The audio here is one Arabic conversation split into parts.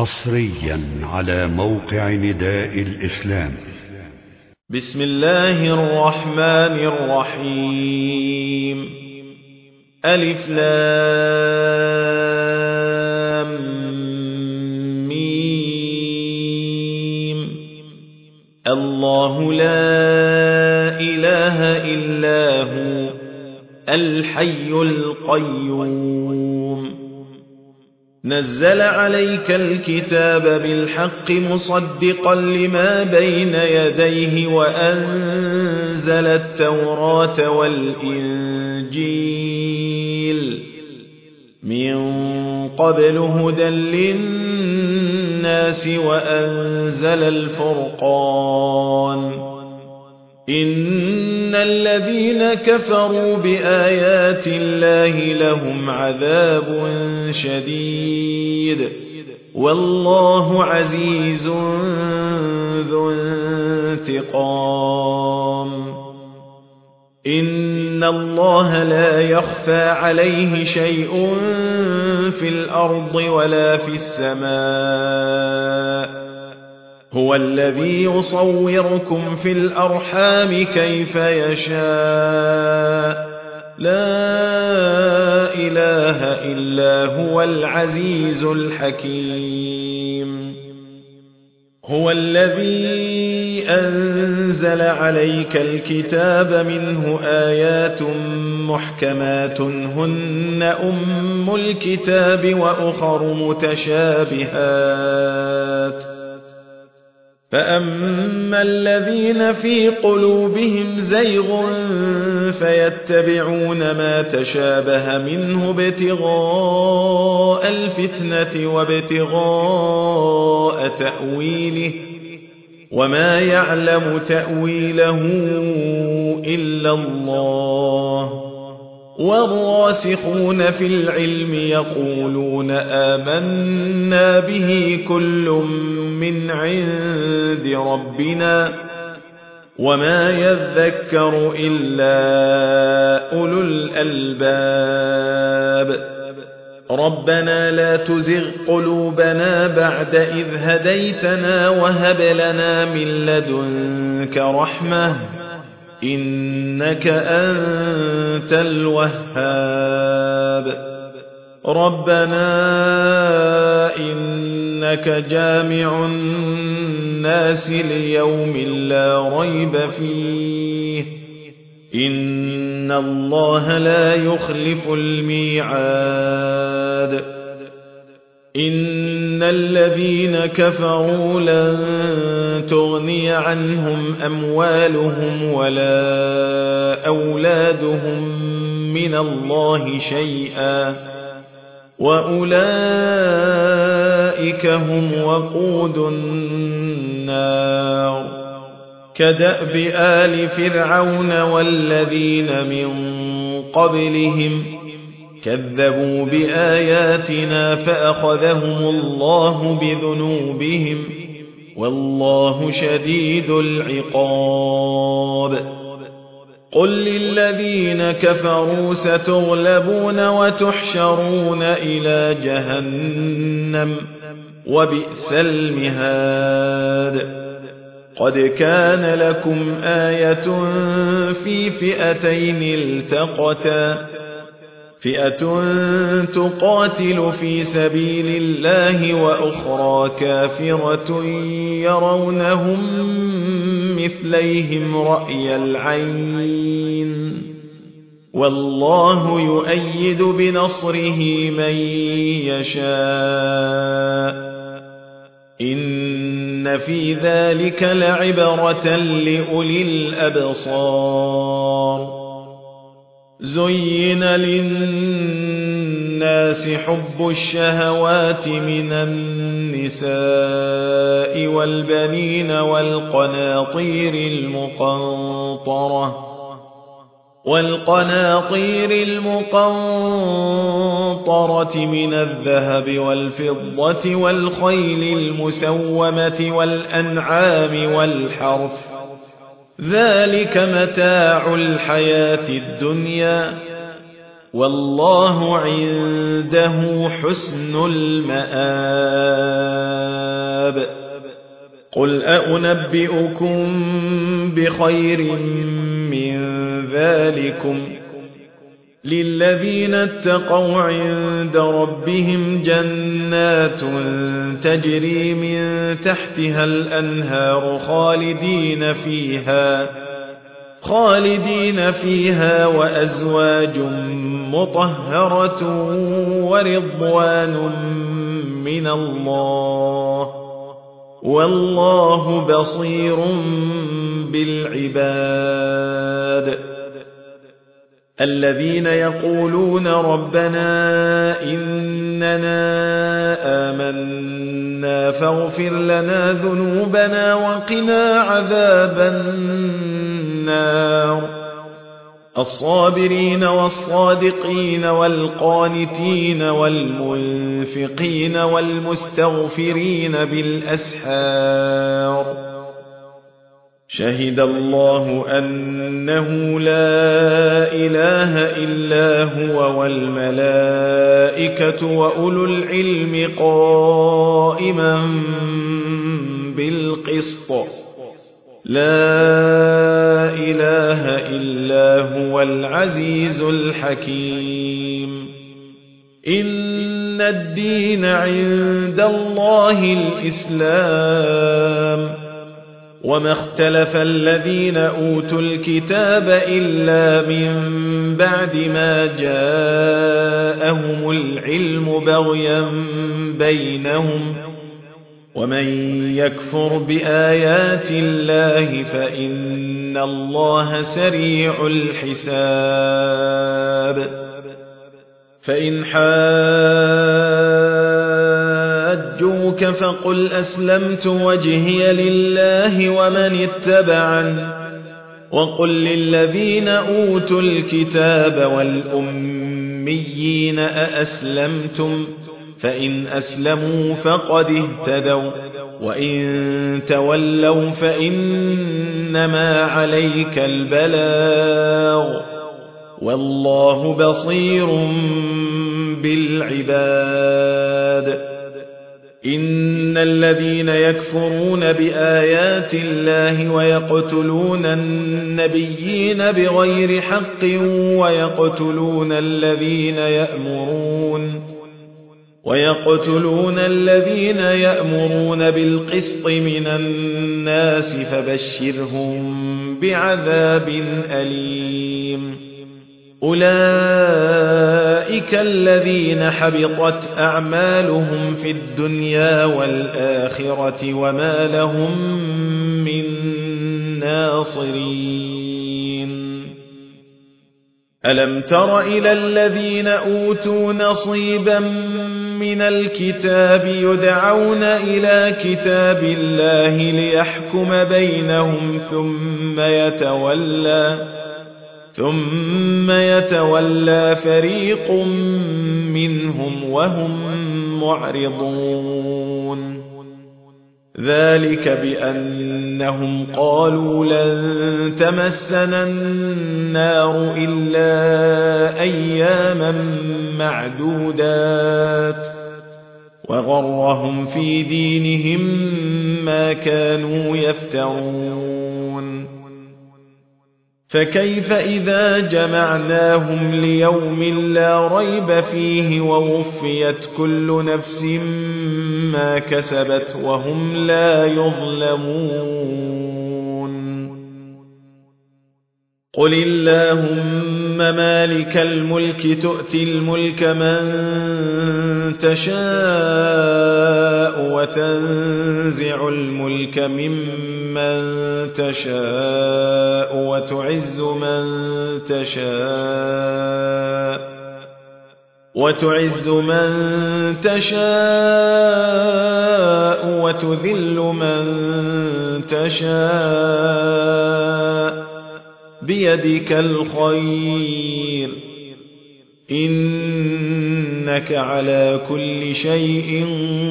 حصريا على موقع نداء الإسلام. بسم الله الرحمن الرحيم. ألف لام ميم. الله لا إله إلا هو الحي القيوم. نزل عليك الكتاب بالحق مصدقا لما بين يديه وأنزل التوراة والإنجيل من قبل هدى للناس وأنزل الفرقان. إن الذين كفروا بآيات الله لهم عذاب شديد والله عزيز ذو انتقام. إن الله لا يخفى عليه شيء في الأرض ولا في السماء. هو الذي يصوركم في الأرحام كيف يشاء. لا إله إلا هو العزيز الحكيم. هو الذي أنزل عليك الكتاب منه آيات محكمات هن أم الكتاب وأخر متشابهات. فأما الذين في قلوبهم زيغ فيتبعون ما تشابه منه ابتغاء الفتنة وابتغاء تأويله وما يعلم تأويله إلا الله. والراسخون في العلم يقولون آمنا به كل من عند ربنا وما يذكر إلا أولو الألباب. ربنا لا تزغ قلوبنا بعد إذ هديتنا وهب لنا من لدنك رحمة إنك أنت الوهاب. ربنا إنك جامع الناس ليوم لا ريب فيه إن الله لا يخلف الميعاد. إن الذين كفروا لن تغني عنهم أموالهم ولا أولادهم من الله شيئا وأولئك هم وقود النار. كدأب آل فرعون والذين من قبلهم كذبوا بآياتنا فأخذهم الله بذنوبهم والله شديد العقاب. قل للذين كفروا ستغلبون وتحشرون إلى جهنم وبئس المهاد. قد كان لكم آية في فئتين التقتا فئة تقاتل في سبيل الله وأخرى كافرة يرونهم مثليهم رأي العين والله يؤيد بنصره من يشاء. إن في ذلك لعبرة لأولي الأبصار. زين للناس حب الشهوات من النساء والبنين والقناطير المقنطرة من الذهب والفضة والخيل المسومة والأنعام والحرث ذلك متاع الحياة الدنيا والله عنده حسن المآب. قل أنبئكم بخير من ذلكم للذين اتقوا عند ربهم جنات تجري من تحتها الأنهار خالدين فيها وأزواج مطهرة ورضوان من الله والله بصير بالعباد الذين يقولون ربنا إننا آمنا فاغفر لنا ذنوبنا وقنا عذاب النار الصابرين والصادقين والقانتين والمنفقين والمستغفرين بالأسحار شهد الله أنه لا إله إلا هو والملائكة وأولو العلم قائما بالقسط لا إله إلا هو العزيز الحكيم إن الدين عند الله الإسلام وما اختلف الذين أوتوا الكتاب إلا من بعد ما جاءهم العلم بغيا بينهم ومن يكفر بآيات الله فإن الله سريع الحساب فإن حاجوك فقل أسلمت وجهي لله ومن اتبعني وقل للذين أوتوا الكتاب والأميين أأسلمتم فإن أسلموا فقد اهتدوا وإن تولوا فإنما عليك البلاغ والله بصير بالعباد إن الذين يكفرون بآيات الله ويقتلون النبيين بغير حق ويقتلون الذين يأمرون بالقسط من الناس فبشرهم بعذاب أليم أولئك الذين حبطت أعمالهم في الدنيا والآخرة وما لهم من ناصرين ألم تر إلى الذين أوتوا نصيبا من الكتاب يدعون إلى كتاب الله ليحكم بينهم ثم يتولى فريق منهم وهم معرضون ذلك بأنهم قالوا لن تمسنا النار إلا أياما معدودات وغرهم في دينهم ما كانوا يفترون فكيف إذا جمعناهم ليوم لا ريب فيه ووفيت كل نفس ما كسبت وهم لا يظلمون قل اللهم مالك الملك تؤتي الملك من تشاء وتنزع الملك ممن تشاء وتعز من تشاء وتذل من تشاء بيدك الخير إنك على كل شيء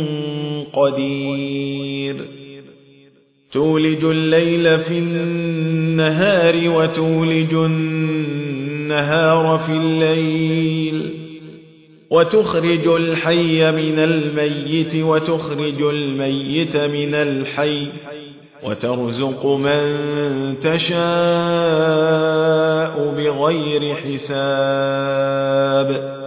قدير تولج الليل في النهار وتولج النهار في الليل وتخرج الحي من الميت وتخرج الميت من الحي وترزق من تشاء بغير حساب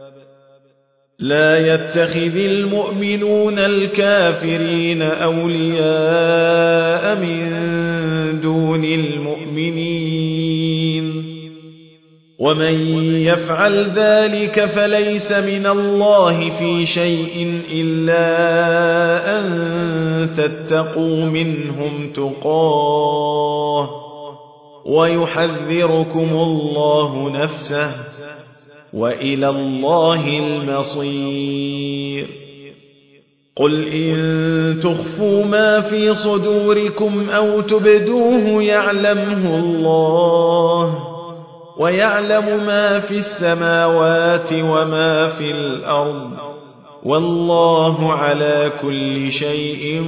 لا يتخذ المؤمنون الكافرين أولياء من دون المؤمنين ومن يفعل ذلك فليس من الله في شيء إلا أن تتقوا منهم تقاه ويحذركم الله نفسه وإلى الله المصير قل إن تخفوا ما في صدوركم أو تبدوه يعلمه الله ويعلم ما في السماوات وما في الأرض والله على كل شيء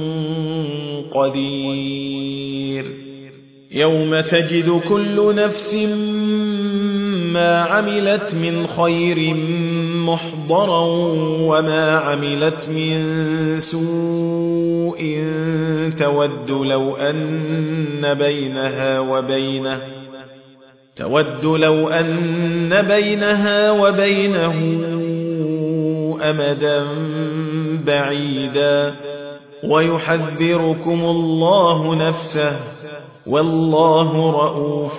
قدير يوم تجد كل نفس ما عملت من خير محضرا وما عملت من سوء تود لو أن بينها وبينه أمدا بعيدا ويحذركم الله نفسه والله رؤوف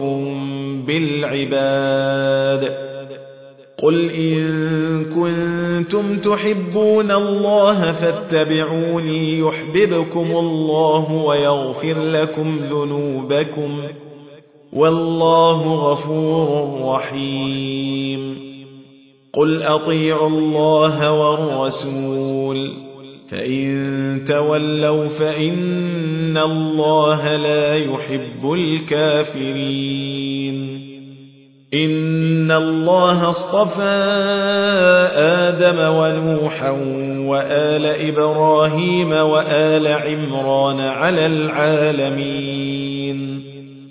بالعباد قل إن كنتم تحبون الله فاتبعوني يحببكم الله ويغفر لكم ذنوبكم والله غفور رحيم قل أطيعوا الله والرسول فإن تولوا فإن الله لا يحب الكافرين إن الله اصطفى آدم ونوحا وآل إبراهيم وآل عمران على العالمين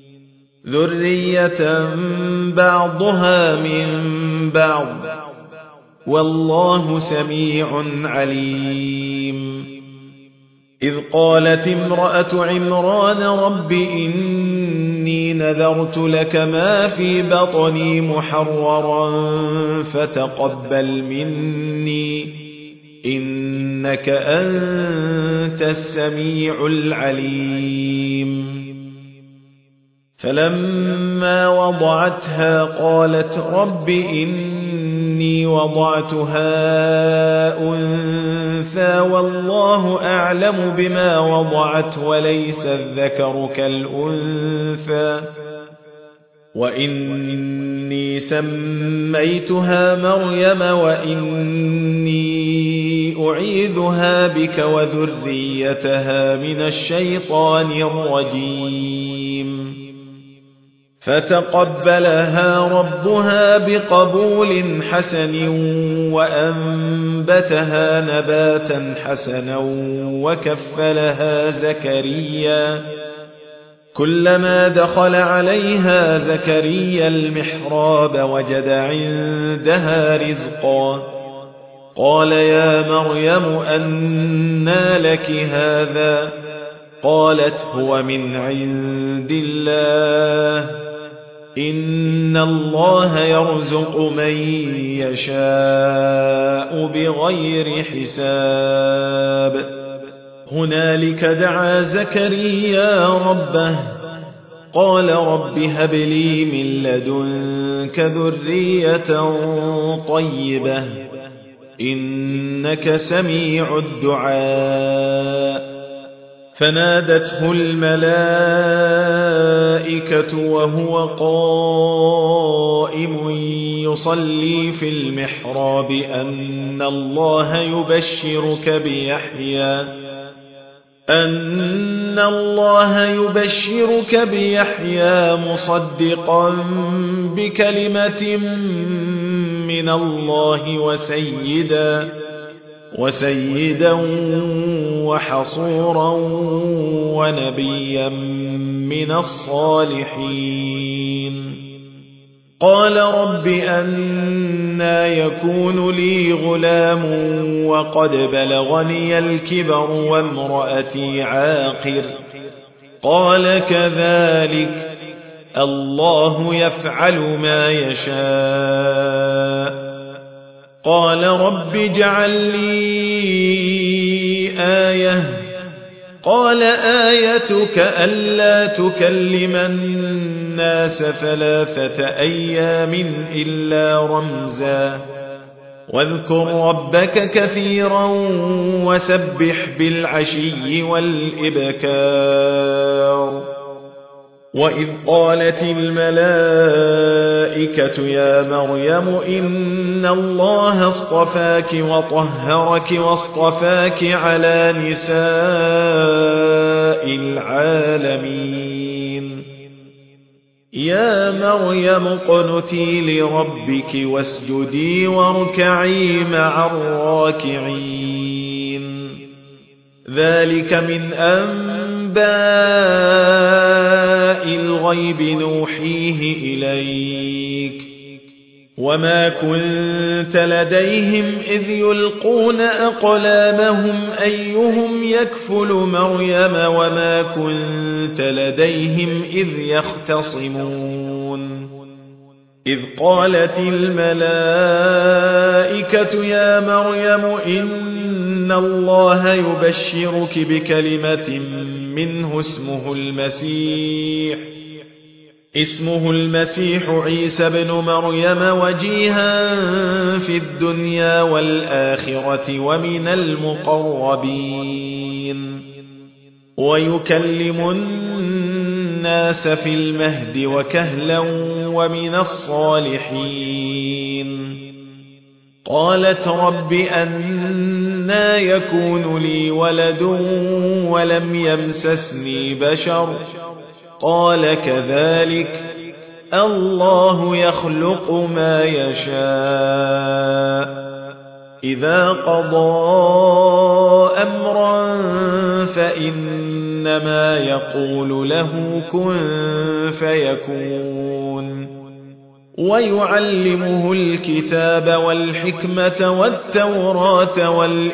ذرية بعضها من بعض والله سميع عليم إذ قالت امرأة عمران رب إني نذرت لك ما في بطني محررا فتقبل مني إنك أنت السميع العليم فلما وضعتها قالت رب إني وضعتها أنثى والله أعلم بما وضعت وليس الذكر كالأنثى وإني سميتها مريم وإني أعيذها بك وذريتها من الشيطان الرجيم فتقبلها ربها بقبول حسن وأنبتها نباتا حسنا وكفلها زكريا كلما دخل عليها زكريا المحراب وجد عندها رزقا قال يا مريم أنى لك هذا قالت هو من عند الله إن الله يرزق من يشاء بغير حساب هنالك دعا زكريا ربه قال رب هب لي من لدنك ذرية طيبة إنك سميع الدعاء فنادته الملائكة وهو قائم يصلي في المحراب أن الله يبشرك بيحيى مصدقا بكلمة من الله وسيدا وحصورا ونبيا من الصالحين قال رب أنى يكون لي غلام وقد بلغني الكبر وامرأتي عاقر قال كذلك الله يفعل ما يشاء قال رب اجعل لي آية قال آيتك ألا تكلم الناس 3 أيام إلا رمزا واذكر ربك كثيرا وسبح بالعشي والإبكار وإذ قالت الملائكة يا مريم إن الله اصطفاك وطهرك واصطفاك على نساء العالمين يا مريم اقنتي لربك واسجدي واركعي مع الراكعين ذلك من أنباء الغيب نوحيه إليك وما كنت لديهم إذ يلقون أقلامهم أيهم يكفل مريم وما كنت لديهم إذ يختصمون إذ قالت الملائكة يا مريم إن الله يبشرك بكلمة منه اسمه المسيح عيسى بن مريم وجيها في الدنيا والآخرة ومن المقربين ويكلم الناس في المهد وكهلا ومن الصالحين قالت رب أنى يكون لي ولد ولم يمسسني بشر قال كذلك الله يخلق ما يشاء إذا قضى أمرا فإنما يقول له كن فيكون ويعلمه الكتاب والحكمة والتوراة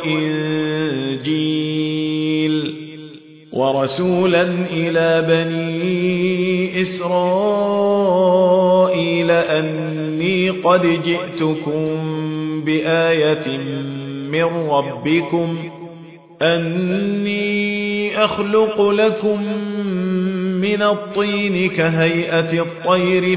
والإنجيل ورسولا إلى بني إسرائيل أني قد جئتكم بآية من ربكم أني أخلق لكم من الطين كهيئة الطير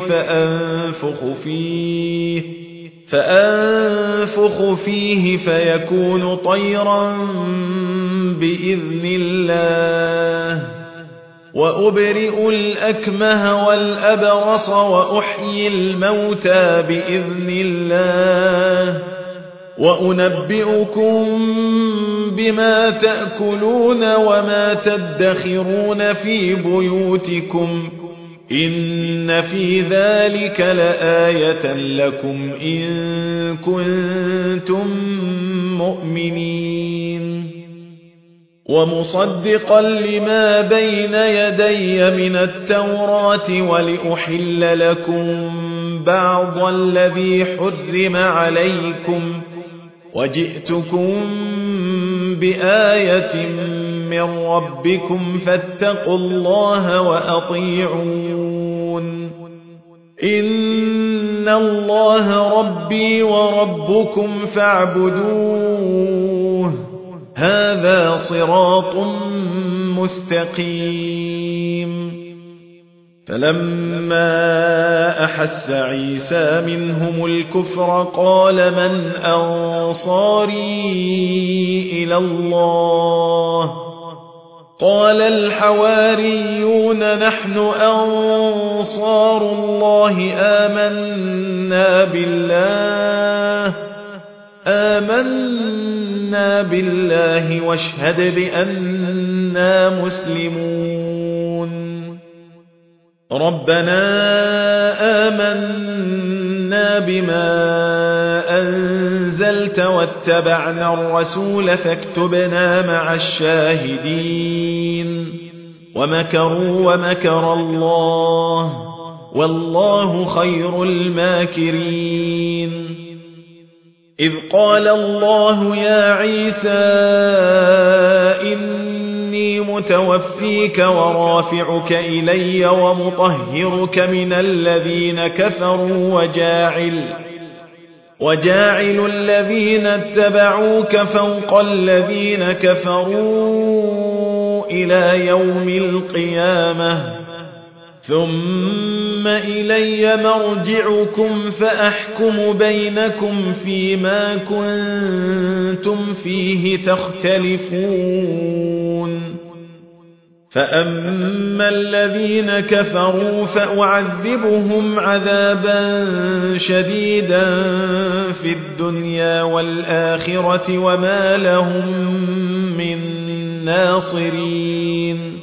فأنفخ فيه فيكون طيرا بإذن الله وأبرئ الأكمه والأبرص وأحيي الموتى بإذن الله وأنبئكم بما تأكلون وما تدخرون في بيوتكم إن في ذلك لآية لكم إن كنتم مؤمنين ومصدقا لما بين يدي من التوراة ولأحل لكم بعض الذي حرم عليكم وجئتكم بآية من ربكم فاتقوا الله وأطيعون إن الله ربي وربكم فاعبدوه هذا صراط مستقيم فلما أحس عيسى منهم الكفر قال من أنصاري إلى الله قال الحواريون نحن أنصار الله آمنا بالله واشهد بأننا مسلمون ربنا آمنا بما أنزلت واتبعنا الرسول فاكتبنا مع الشاهدين ومكروا ومكر الله والله خير الماكرين إذ قال الله يا عيسى إني متوفيك ورافعك إلي ومطهرك من الذين كفروا وجاعل الذين اتبعوك فوق الذين كفروا إلى يوم القيامة ثم إلي مرجعكم فأحكم بينكم فيما كنتم فيه تختلفون فأما الذين كفروا فأعذبهم عذابا شديدا في الدنيا والآخرة وما لهم من ناصرين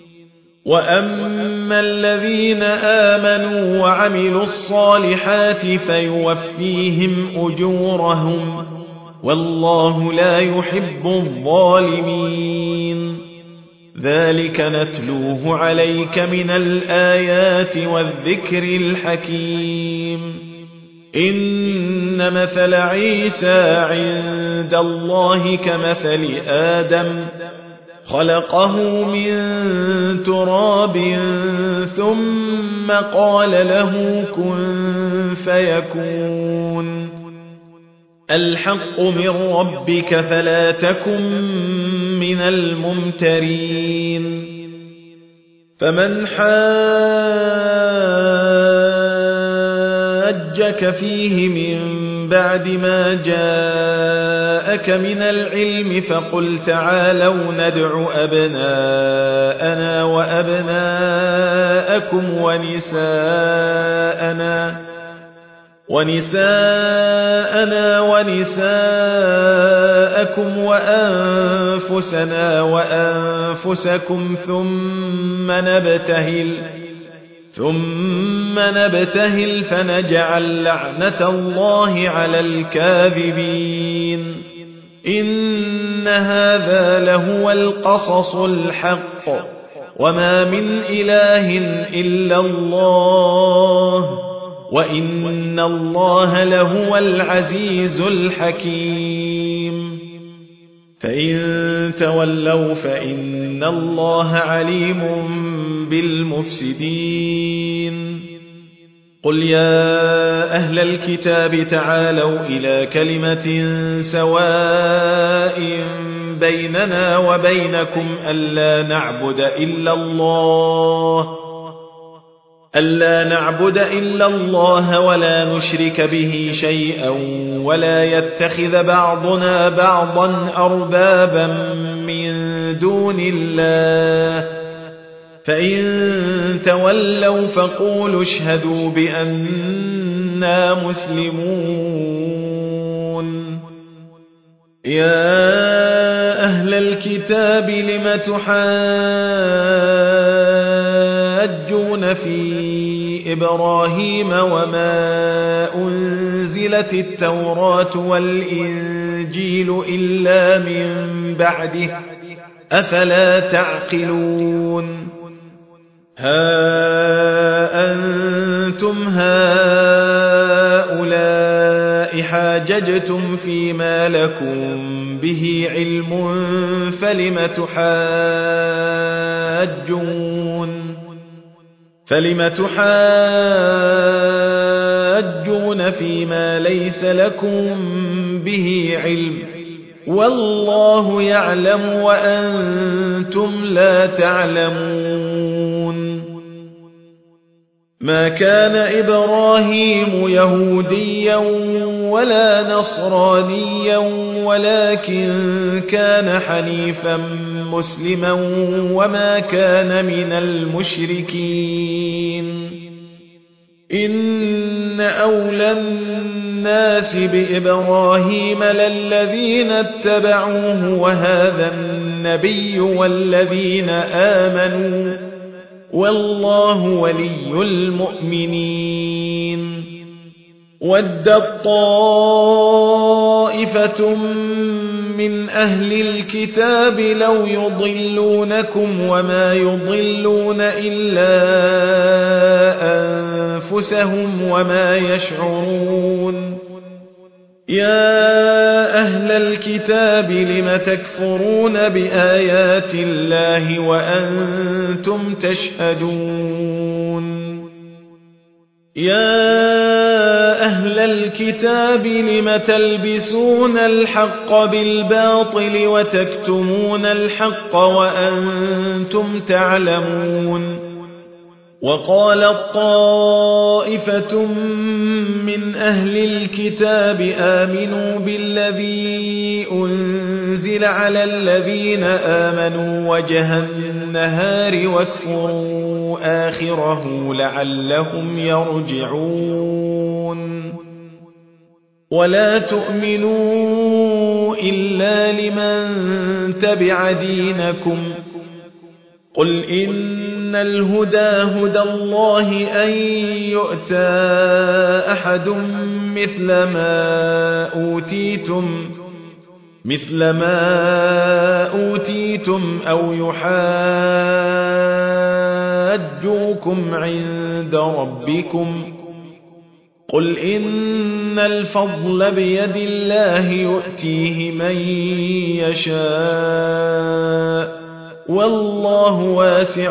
وأما الذين آمنوا وعملوا الصالحات فيوفيهم أجورهم والله لا يحب الظالمين ذلك نتلوه عليك من الآيات والذكر الحكيم إن مثل عيسى عند الله كمثل آدم خلقه من تراب ثم قال له كن فيكون الحق من ربك فلا تكن من الممترين فمن حاجك فيه من بعد ما جاءك من العلم فقل تعالوا ندع أبناءنا وأبناءكم ونساءنا ونساءكم وأنفسنا وأنفسكم ثم نبتهل فنجعل لعنة الله على الكاذبين إن هذا لهو القصص الحق وما من إله إلا الله وإن الله لهو العزيز الحكيم فإن تولوا فإن الله عليم بالمفسدين قل يا أهل الكتاب تعالوا إلى كلمة سواء بيننا وبينكم ألا نعبد إلا الله ولا نشرك به شيئا ولا يتخذ بعضنا بعضا أربابا من دون الله فإن تولوا فقولوا اشهدوا بأننا مسلمون يا أهل الكتاب لم تحاجون في إبراهيم وما أنزلت التوراة والإنجيل إلا من بعده أفلا تعقلون ها أنتم هؤلاء حاججتم فيما لكم به علم فلم تحاجون فيما ليس لكم به علم والله يعلم وأنتم لا تعلمون ما كان إبراهيم يهوديا ولا نصرانيا ولكن كان حنيفا مسلما وما كان من المشركين إن أولى الناس بإبراهيم للذين اتبعوه وهذا النبي والذين آمنوا والله ولي المؤمنين ودت طائفة من أهل الكتاب لو يضلونكم وما يضلون إلا أنفسهم وما يشعرون يا أهل الكتاب لم تكفرون بآيات الله وأنتم تشهدون يا أهل الكتاب لم تلبسون الحق بالباطل وتكتمون الحق وأنتم تعلمون وقالت طائفة من أهل الكتاب آمنوا بالذي أنزل على الذين آمنوا وجه النهار واكفروا آخره لعلهم يرجعون ولا تؤمنوا إلا لمن تبع دينكم قل إن الهدى هدى الله أن يؤتى أحد مثل ما أوتيتم أو يحاجوكم عند ربكم قل إن الفضل بيد الله يؤتيه من يشاء والله واسع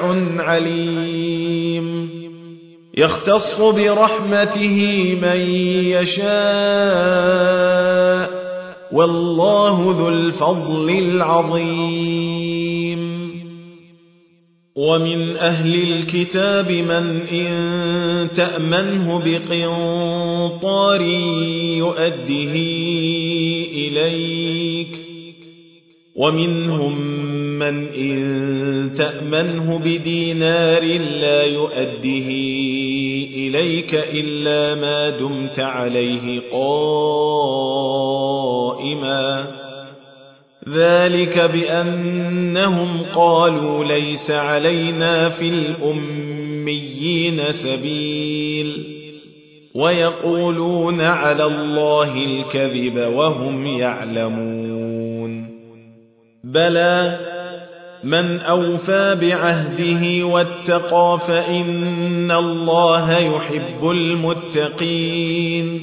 عليم يختص برحمته من يشاء والله ذو الفضل العظيم ومن أهل الكتاب من إن تأمنه بقنطار يؤده إليك ومنهم من إن تأمنه بدينار لا يؤده إليك إلا ما دمت عليه قائما ذلك بأنهم قالوا ليس علينا في الأميين سبيل ويقولون على الله الكذب وهم يعلمون بلى من أوفى بعهده واتقى فإن الله يحب المتقين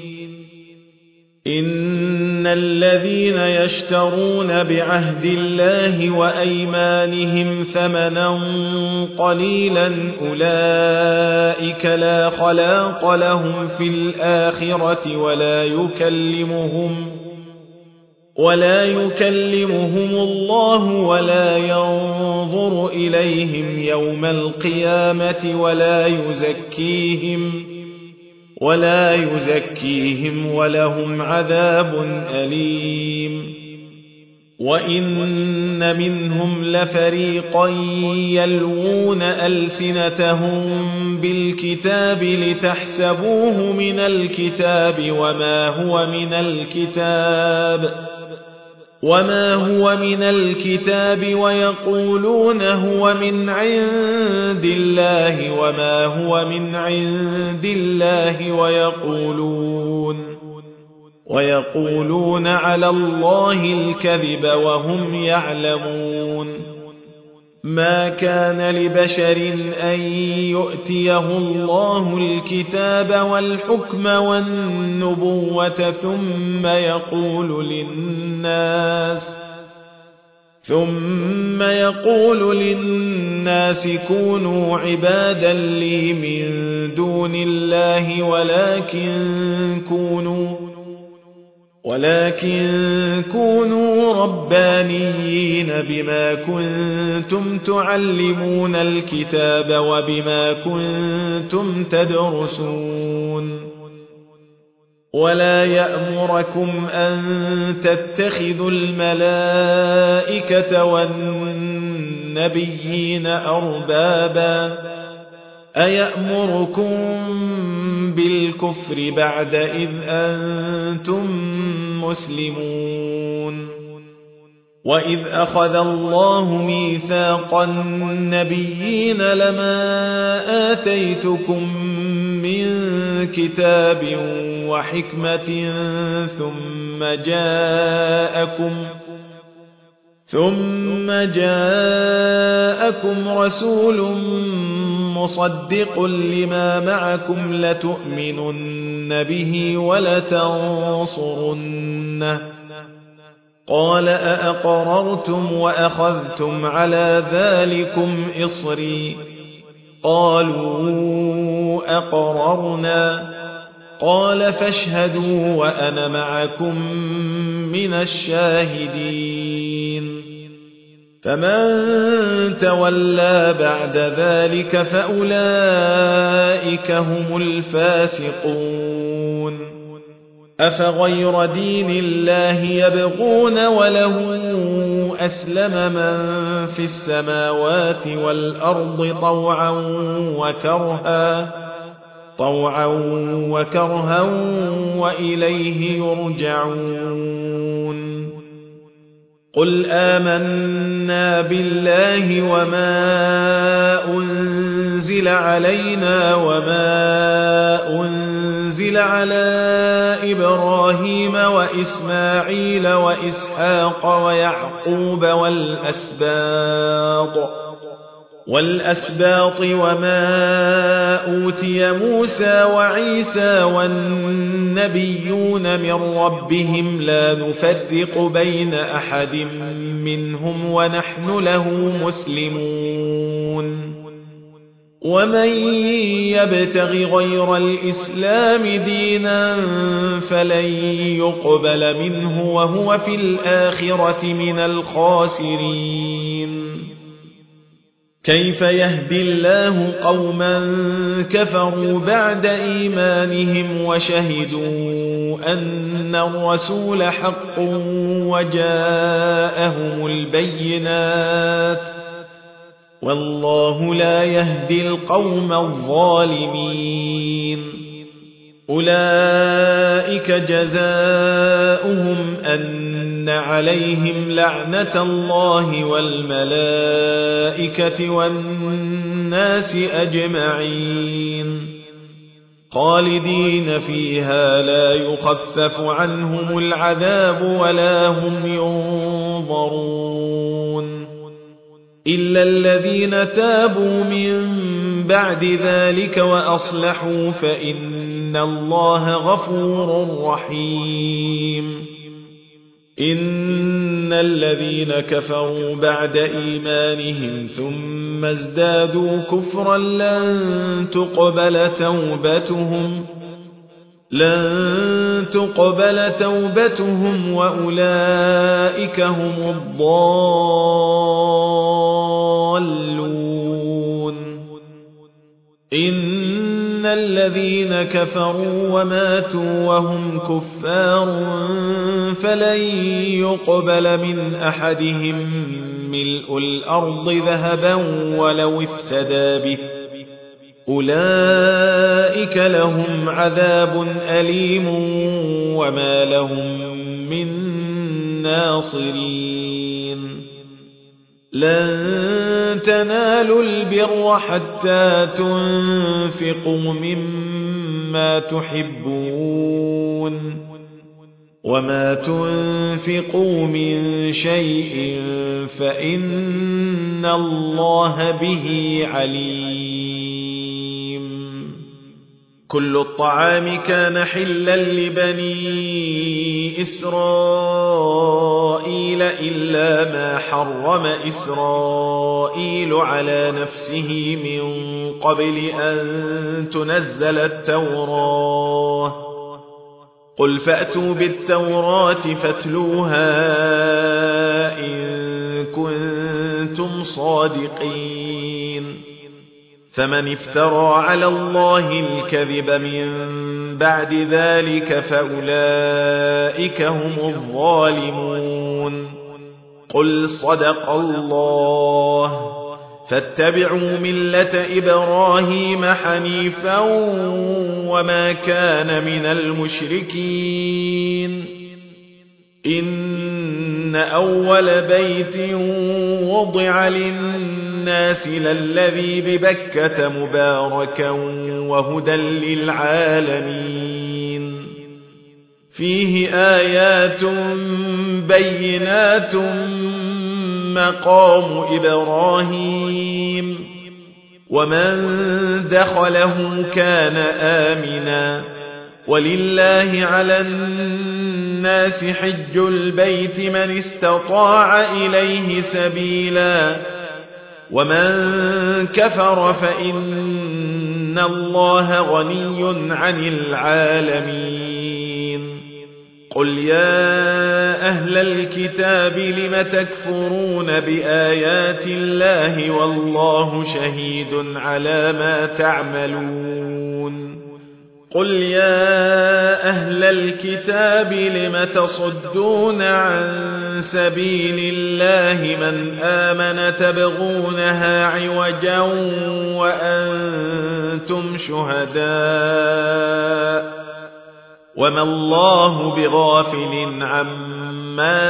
إن الذين يشترون بعهد الله وأيمانهم ثمنا قليلا أولئك لا خلاق لهم في الآخرة ولا يكلمهم الله ولا ينظر إليهم يوم القيامة ولا يزكيهم ولهم عذاب أليم وإن منهم لفريقا يلوون ألسنتهم بالكتاب لتحسبوه من الكتاب وما هو من الكتاب ويقولون هو من عند الله وما هو من عند الله ويقولون على الله الكذب وهم يعلمون ما كان لبشر أن يؤتيه الله الكتاب والحكم والنبوة ثم يقول للناس كونوا عبادا لي من دون الله ولكن كونوا ربانيين بما كنتم تعلمون الكتاب وبما كنتم تدرسون ولا يأمركم أن تتخذوا الملائكة والنبيين أربابا أيأمركم بالكفر بعد إذ أنتم مسلمون وإذ أخذ الله ميثاق النبيين لما آتيتكم من كتاب وحكمة ثم جاءكم رسول مصدق لما معكم لتؤمنن به ولتنصرنه قال أأقررتم وأخذتم على ذلكم إصري قالوا أقررنا قال فاشهدوا وأنا معكم من الشاهدين فمن تولى بعد ذلك فأولئك هم الفاسقون أفغير دين الله يبغون وله أسلم من في السماوات والأرض طوعا وكرها وإليه يرجعون قل آمنا بالله وما أنزل علينا وما أنزل على إبراهيم وإسماعيل وإسحاق ويعقوب والأسباط وما أوتي موسى وعيسى والنبيون من ربهم لا نفرق بين أحد منهم ونحن له مسلمون ومن يبتغ غير الإسلام دينا فلن يقبل منه وهو في الآخرة من الخاسرين كيف يهدي الله قوما كفروا بعد إيمانهم وشهدوا أن الرسول حق وجاءهم البينات والله لا يهدي القوم الظالمين أولئك جزاؤهم أن عليهم لعنة الله والملائكة والناس أجمعين خالدين فيها لا يخفف عنهم العذاب ولا هم ينظرون إلا الذين تابوا من بعد ذلك وأصلحوا فإن الله غفور رحيم إن الذين كفروا بعد إيمانهم ثم ازدادوا كفرا لن تقبل توبتهم وأولئك هم الضالون إن الذين كفروا وماتوا وهم كفار فلن يقبل من أحدهم ملء الأرض ذهبا ولو افتدى به أولئك لهم عذاب أليم وما لهم من ناصرين لن تنالوا البر حتى تنفقوا مما تحبون وما تنفقوا من شيء فإن الله به عليم كل الطعام كان حلا لبني إسرائيل إلا ما حرم إسرائيل على نفسه من قبل أن تنزل التوراة قل فأتوا بالتوراة فاتلوها إن كنتم صادقين فمن افترى على الله الكذب من بعد ذلك فأولئك هم الظالمون قل صدق الله فاتبعوا ملة إبراهيم حنيفا وما كان من المشركين إن أول بيت وضع للناس للذي ببكة مباركا وهدى للعالمين فيه آيات بينات مقام إبراهيم ومن دخله كان آمنا ولله على الناس حج البيت من استطاع إليه سبيلا ومن كفر فإن الله غني عن العالمين قل يا أهل الكتاب لم تكفرون بآيات الله والله شهيد على ما تعملون قل يا أهل الكتاب لم تصدون عن سبيل الله من آمن تبغونها عوجا وأنتم شهداء وما الله بغافل عما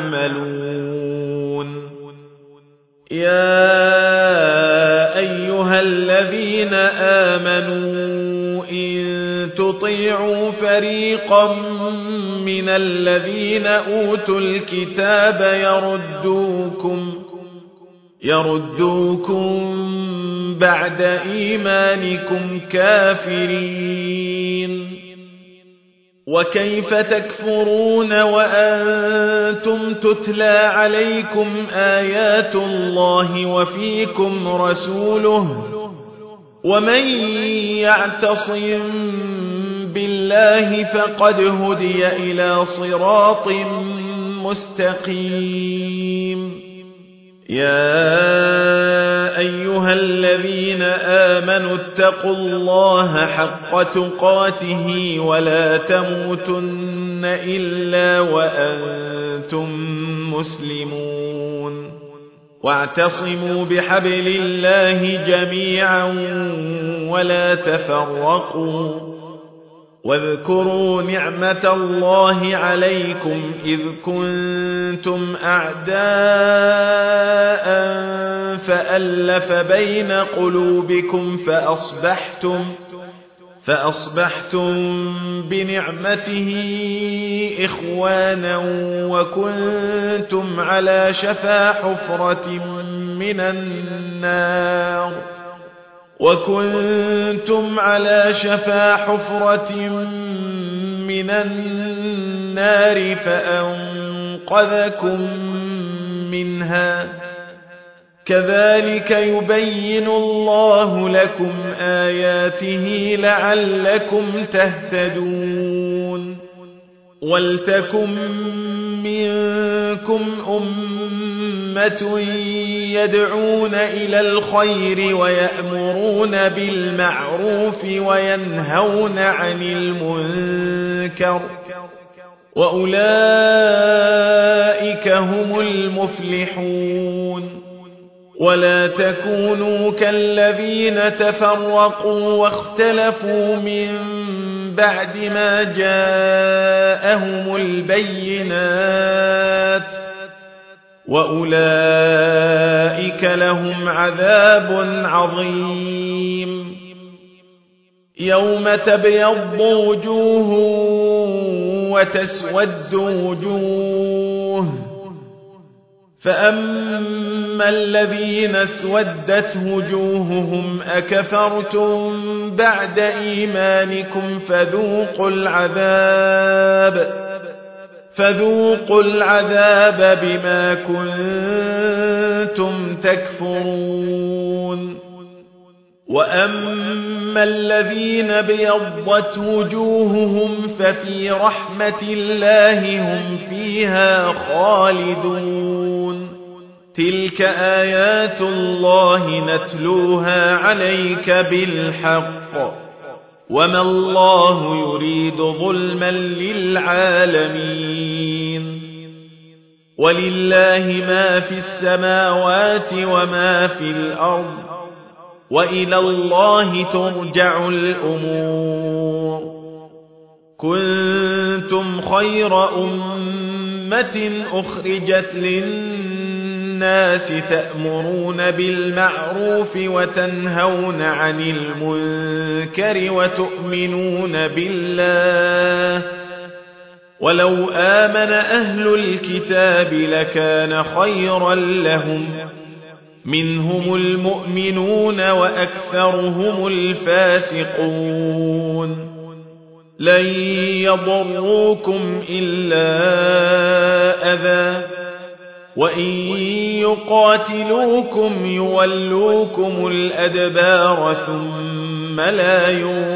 تعملون يا أيها الذين آمنوا إن تطيعوا فريقا من الذين أوتوا الكتاب يردوكم بعد إيمانكم كافرين وكيف تكفرون وأنتم تتلى عليكم آيات الله وفيكم رسوله ومن يعتصم بالله فقد هدي إلى صراط مستقيم يا أيها الذين آمنوا اتقوا الله حق تقاته ولا تموتن إلا وأنتم مسلمون واعتصموا بحبل الله جميعا ولا تفرقوا واذكروا نعمة الله عليكم إذ كنتم أعداء فألف بين قلوبكم فأصبحتم بنعمته إخوانا وكنتم على شفا حفرة من النار فأنقذكم منها كذلك يبين الله لكم آياته لعلكم تهتدون ولتكن منكم أمة يدعون إلى الخير ويأمرون بالمعروف وينهون عن المنكر وأولئك هم المفلحون ولا تكونوا كالذين تفرقوا واختلفوا من بعد ما جاءهم البينات وأولئك لهم عذاب عظيم يوم تبيض وجوه وتسود وجوه فأما الذين اسودت وجوههم أكفرتم بعد إيمانكم فذوقوا العذاب بما كنتم تكفرون وأما الذين ابيضت وجوههم ففي رحمة الله هم فيها خالدون تلك آيات الله نتلوها عليك بالحق وما الله يريد ظلما للعالمين ولله ما في السماوات وما في الأرض وإلى الله ترجع الأمور كنتم خير أمة أخرجت للناس تأمرون بالمعروف وتنهون عن المنكر ولو آمن أهل الكتاب لكان خيرا لهم منهم المؤمنون وأكثرهم الفاسقون لن يضروكم إلا أذى وإن يقاتلوكم يولوكم الأدبار ثم لا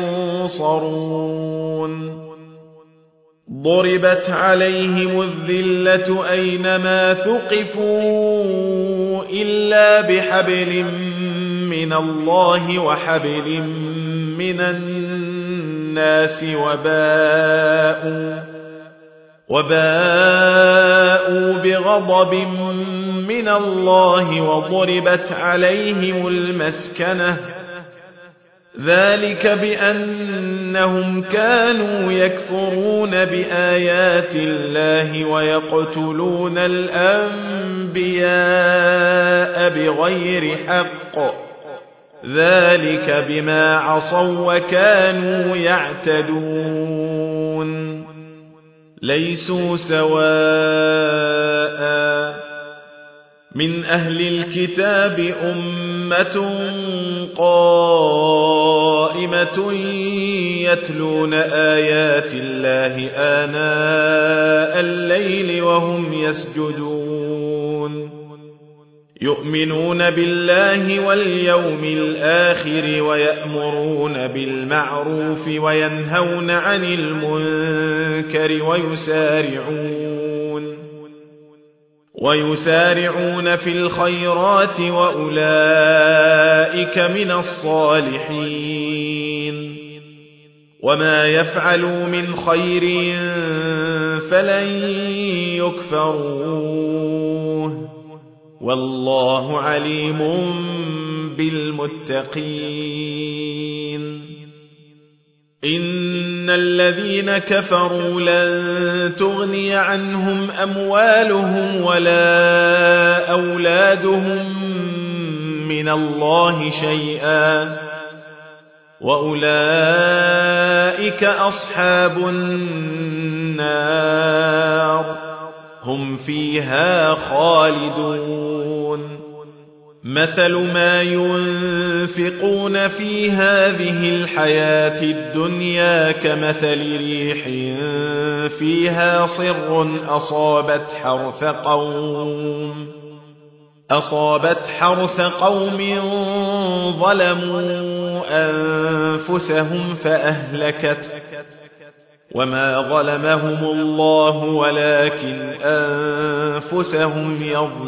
ينصرون ضربت عليهم الذلة أينما ثقفوا إلا بحبل من الله وحبل من الناس وباءوا بغضب من الله وضربت عليهم المسكنة ذلك بأنهم كانوا يكفرون بآيات الله ويقتلون الأنبياء بغير حق ذلك بما عصوا وكانوا يعتدون ليسوا سواء من أهل الكتاب أمة قائمة يتلون آيات الله آناء الليل وهم يسجدون يؤمنون بالله واليوم الآخر ويأمرون بالمعروف وينهون عن المنكر ويسارعون في الخيرات وأولئك من الصالحين وما يفعلوا من خير فلن يكفروه والله عليم بالمتقين إن الذين كفروا لن تغني عنهم أموالهم ولا أولادهم من الله شيئا وأولئك أصحاب النار هم فيها خالدون مثل ما ينفقون في هذه الحياة الدنيا كمثل ريح فيها صر أصابت حرث قوم ظلموا أنفسهم فأهلكت وما ظلمهم الله ولكن أنفسهم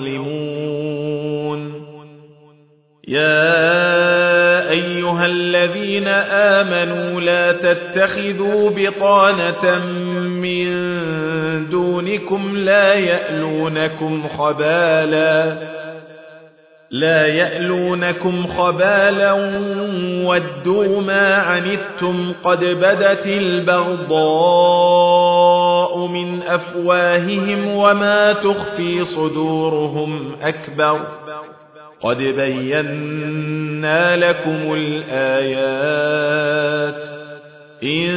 يظلمون يا أيها الذين آمنوا لا تتخذوا بطانة من دونكم لا يألونكم خبالا ودوا ما عنتم قد بدت البغضاء من أفواههم وما تخفي صدورهم أكبر قد بينا لكم الآيات إن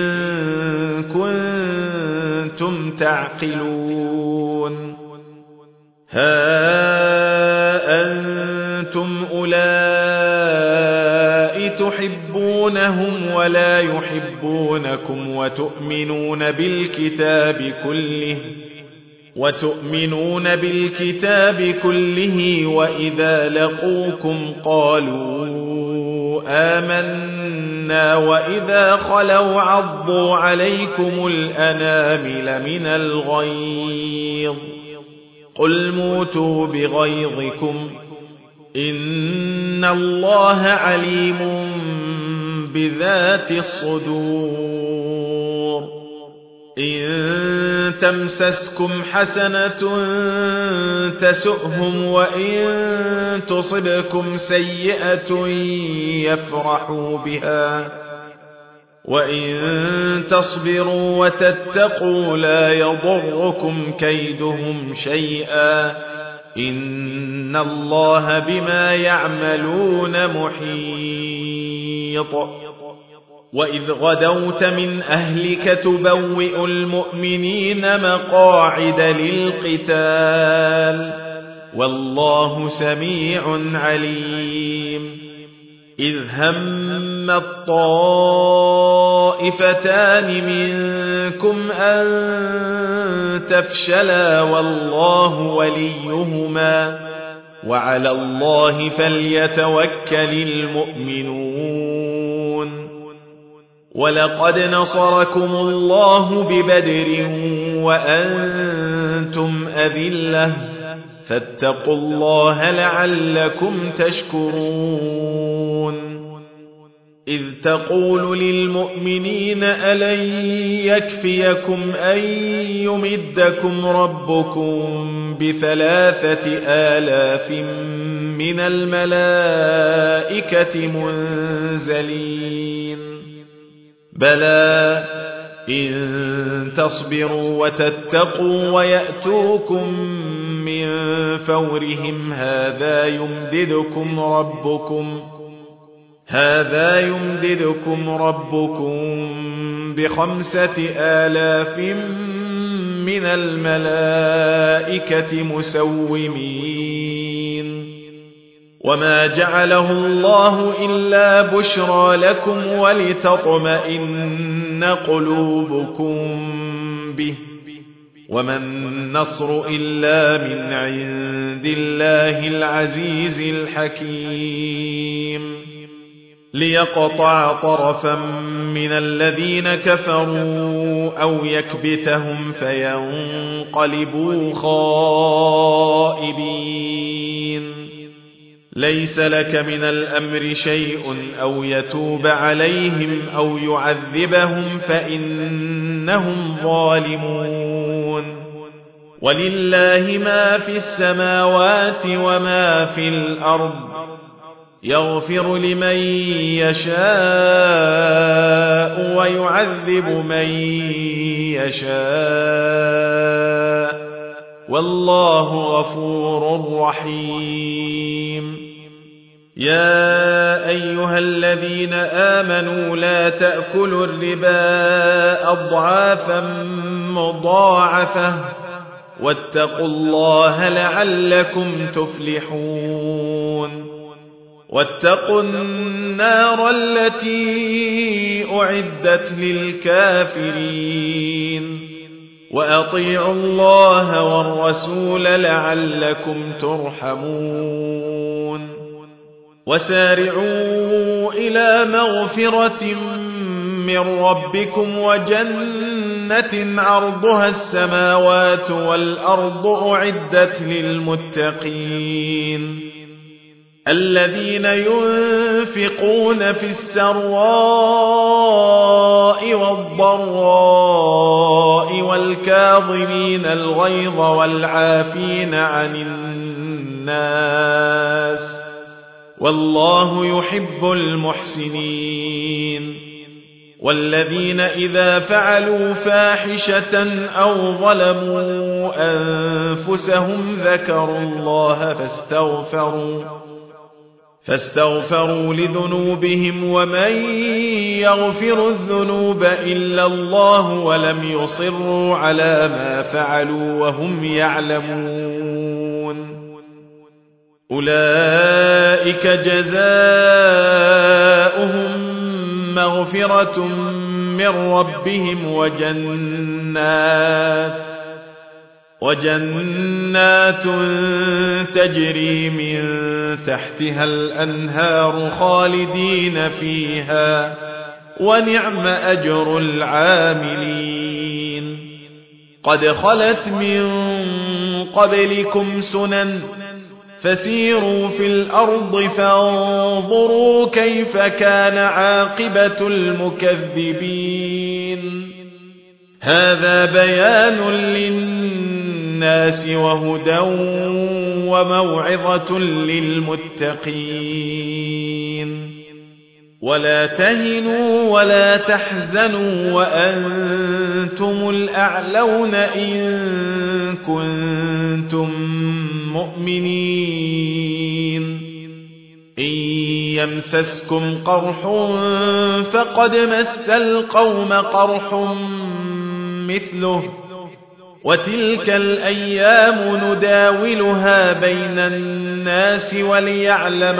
كنتم تعقلون ها أنتم أولئك تحبونهم ولا يحبونكم وتؤمنون بالكتاب كله وإذا لقوكم قالوا آمنا وإذا خلوا عضوا عليكم الأنامل من الغيظ قل موتوا بغيظكم إن الله عليم بذات الصدور إن تمسسكم حسنة تسؤهم وإن تصبكم سيئة يفرحوا بها وإن تصبروا وتتقوا لا يضركم كيدهم شيئا إن الله بما يعملون محيط وإذ غدوت من أهلك تبوئ المؤمنين مقاعد للقتال والله سميع عليم إذ هم الطائفتان منكم أن تفشلا والله وليهما وعلى الله فليتوكل المؤمنون ولقد نصركم الله ببدر وأنتم أذلة فاتقوا الله لعلكم تشكرون إذ تقول للمؤمنين ألن يكفيكم أن يمدكم ربكم ب3,000 من الملائكة منزلين بلى إن تصبروا وتتقوا ويأتوكم من فورهم هذا يمددكم ربكم ب5,000 من الملائكة مسومين وما جعله الله إلا بشرى لكم ولتطمئن قلوبكم به وما النصر إلا من عند الله العزيز الحكيم ليقطع طرفا من الذين كفروا أو يكبتهم فينقلبوا خائبين ليس لك من الأمر شيء أو يتوب عليهم أو يعذبهم فإنهم ظالمون ولله ما في السماوات وما في الأرض يغفر لمن يشاء ويعذب من يشاء والله غفور رحيم يا أيها الذين آمنوا لا تأكلوا الربا أضعافا مضاعفة واتقوا الله لعلكم تفلحون واتقوا النار التي أعدت للكافرين وأطيعوا الله والرسول لعلكم ترحمون وسارعوا إلى مغفرة من ربكم وجنة عرضها السماوات والأرض أعدت للمتقين الذين ينفقون في السراء والضراء والكاظمين الغيظ والعافين عن الناس والله يحب المحسنين والذين إذا فعلوا فاحشة أو ظلموا أنفسهم ذكروا الله فاستغفروا لذنوبهم ومن يغفر الذنوب إلا الله ولم يصروا على ما فعلوا وهم يعلمون أولئك جزاؤهم مغفرة من ربهم وجنات تجري من تحتها الأنهار خالدين فيها ونعم أجر العاملين قد خلت من قبلكم سنن فسيروا في الأرض فانظروا كيف كان عاقبة المكذبين هذا بيان للناس وهدى وموعظة للمتقين ولا تهنوا ولا تحزنوا وأنتم الأعلون إن كنتم مؤمنين إن يمسسكم قرح فقد مس القوم قرح مثله وتلك الأيام نداولها بين الناس وليعلم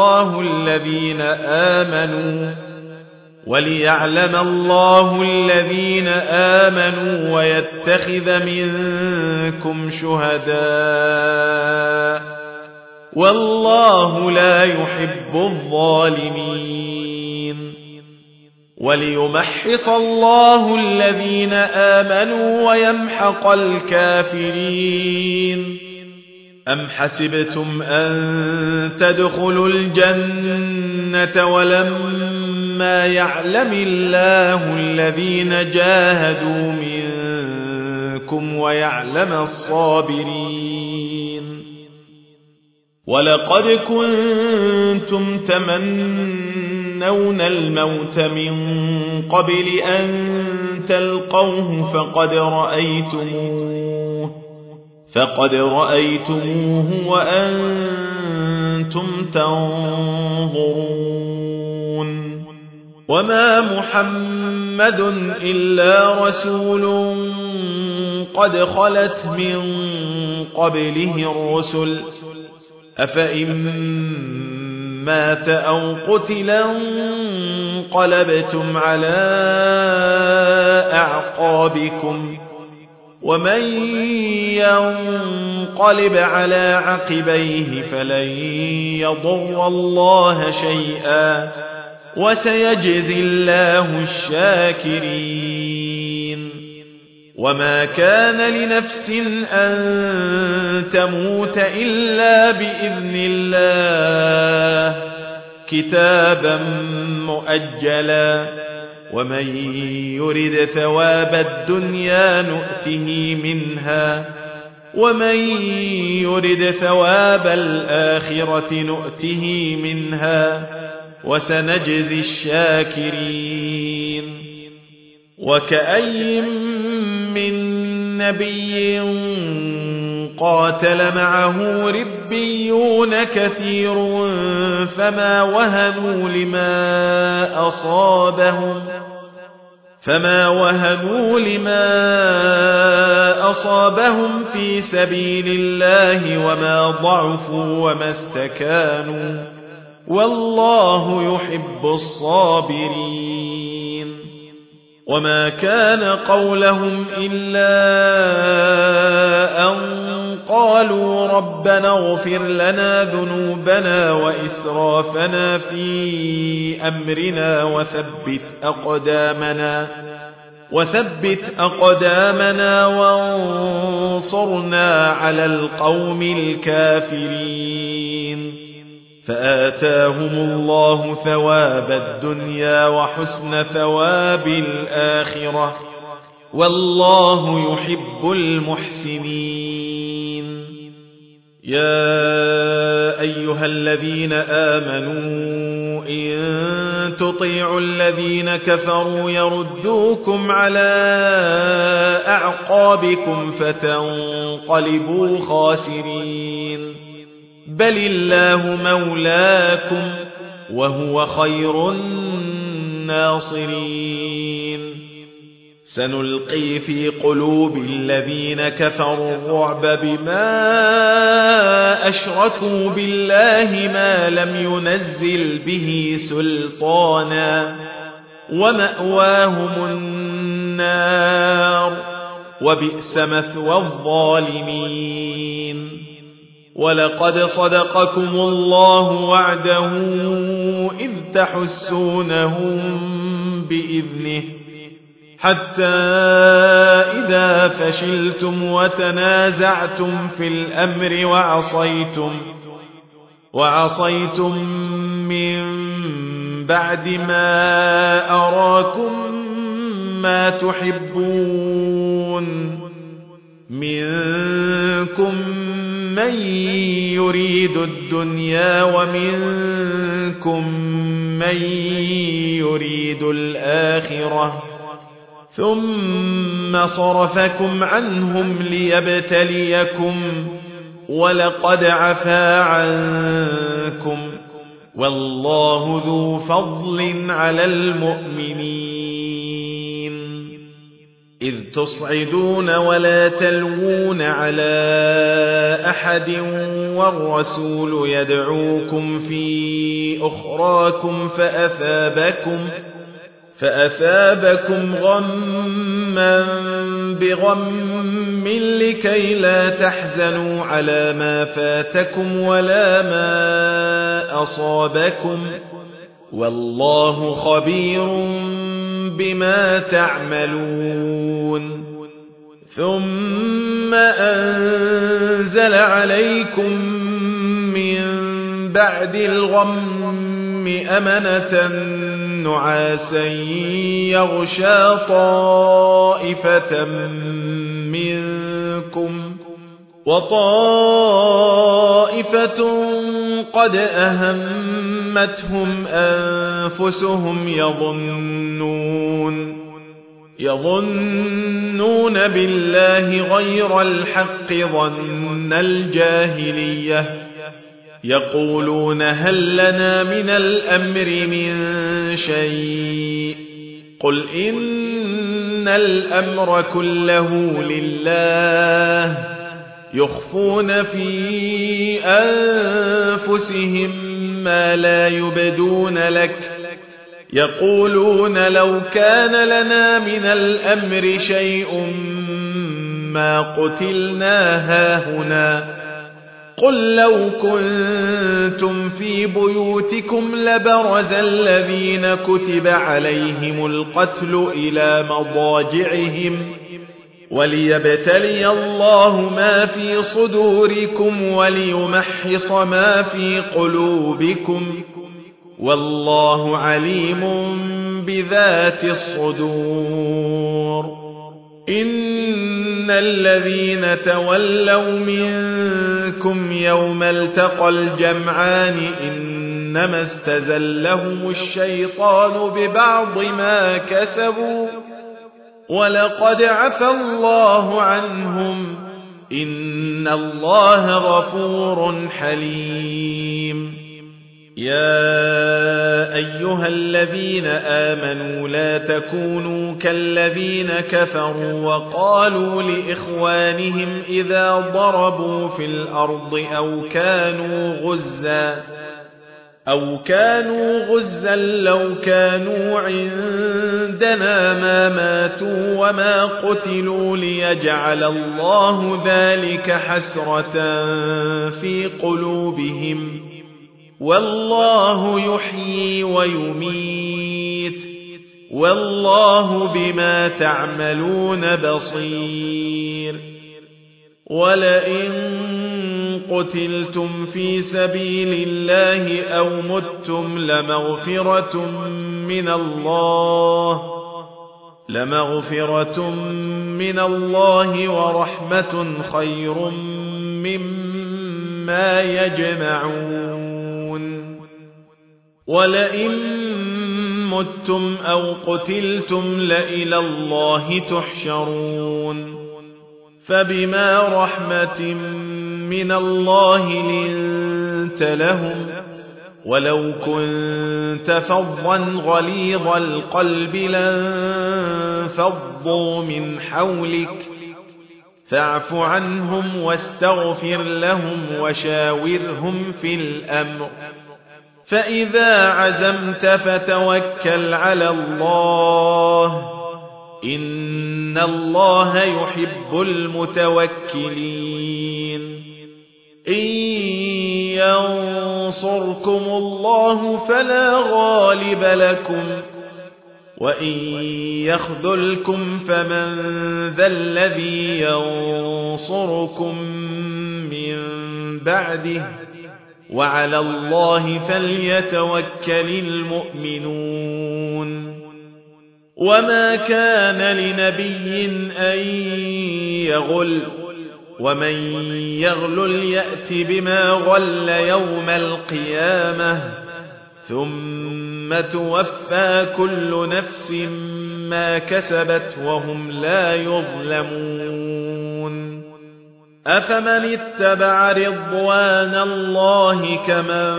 الله الذين آمنوا ويتخذ منكم شهداء والله لا يحب الظالمين وليمحص الله الذين آمنوا ويمحق الكافرين أم حسبتم أن تدخلوا الجنة ولما يعلم الله الذين جاهدوا منكم ويعلم الصابرين ولقد كنتم تمنون الموت من قبل أن تلقوه فقد رأيتموه وأنتم تنظرون وما محمد إلا رسول قد خلت من قبله الرسل أفإن مات أو قتلا انقلبتم على أعقابكم ومن ينقلب على عقبيه فلن يضر الله شيئا وسيجزي الله الشاكرين وما كان لنفس أن تموت إلا بإذن الله كتابا مؤجلا ومن يرد ثواب الدنيا نؤته منها ومن يرد ثواب الآخرة نؤته منها وسنجزي الشاكرين وكأي من نبي قاتل معه ربيون كثير فما وهنوا لما أصابهم في سبيل الله وما ضعفوا وما استكانوا والله يحب الصابرين وما كان قولهم إلا أن قالوا ربنا اغفر لنا ذنوبنا وإسرافنا في أمرنا وثبت أقدامنا وانصرنا على القوم الكافرين فآتاهم الله ثواب الدنيا وحسن ثواب الآخرة والله يحب المحسنين يا أيها الذين آمنوا إن تطيعوا الذين كفروا يردوكم على أعقابكم فتنقلبوا خاسرين بل الله مولاكم وهو خير الناصرين سنلقي في قلوب الذين كفروا الرعب بما أشركوا بالله ما لم ينزل به سلطانا ومأواهم النار وبئس مثوى الظالمين ولقد صدقكم الله وعده إذ تحسونهم بإذنه حتى إذا فشلتم وتنازعتم في الأمر وعصيتم من بعد ما أراكم ما تحبون منكم من يريد الدنيا ومنكم من يريد الآخرة ثم صرفكم عنهم ليبتليكم ولقد عفا عنكم والله ذو فضل على المؤمنين إذ تصعدون ولا تلوون على أحد والرسول يدعوكم في أخراكم فأثابكم غما بغم لكي لا تحزنوا على ما فاتكم ولا ما أصابكم والله خبير بما تعملون ثم أنزل عليكم من بعد الغم أمنة نعاسا يغشى طائفة منكم وطائفة قد أهمتهم أنفسهم يظنون بالله غير الحق ظن الجاهلية يقولون هل لنا من الأمر من شيء قل إن الأمر كله لله يخفون في أنفسهم ما لا يبدون لك يقولون لو كان لنا من الأمر شيء ما قتلنا هاهنا قل لو كنتم في بيوتكم لبرز الذين كتب عليهم القتل إلى مضاجعهم وليبتلي الله ما في صدوركم وليمحص ما في قلوبكم والله عليم بذات الصدور إن الذين تولوا منكم يوم التقى الجمعان إنما استزلهم الشيطان ببعض ما كسبوا ولقد عفى الله عنهم إن الله غفور حليم يا أيها الذين آمنوا لا تكونوا كالذين كفروا وقالوا لإخوانهم إذا ضربوا في الأرض أو كانوا غزا لو كانوا عندنا ما ماتوا وما قتلوا ليجعل الله ذلك حسرة في قلوبهم والله يحيي ويميت والله بما تعملون بصير ولئن قتلتم في سبيل الله أو متم لمغفرة من الله ورحمة خير مما يجمعون ولئن متم أو قتلتم لإلى الله تحشرون فبما رحمة من الله لنت لهم ولو كنت فظا غليظ القلب لانفضوا من حولك فاعف عنهم واستغفر لهم وشاورهم في الأمر فإذا عزمت فتوكل على الله إن الله يحب المتوكلين إن ينصركم الله فلا غالب لكم وإن يخذلكم فمن ذا الذي ينصركم من بعده وعلى الله فليتوكل المؤمنون وما كان لنبي أن يغل ومن يغلل يأت بما غل يوم القيامة ثم توفى كل نفس ما كسبت وهم لا يظلمون أفمن اتبع رضوان الله كمن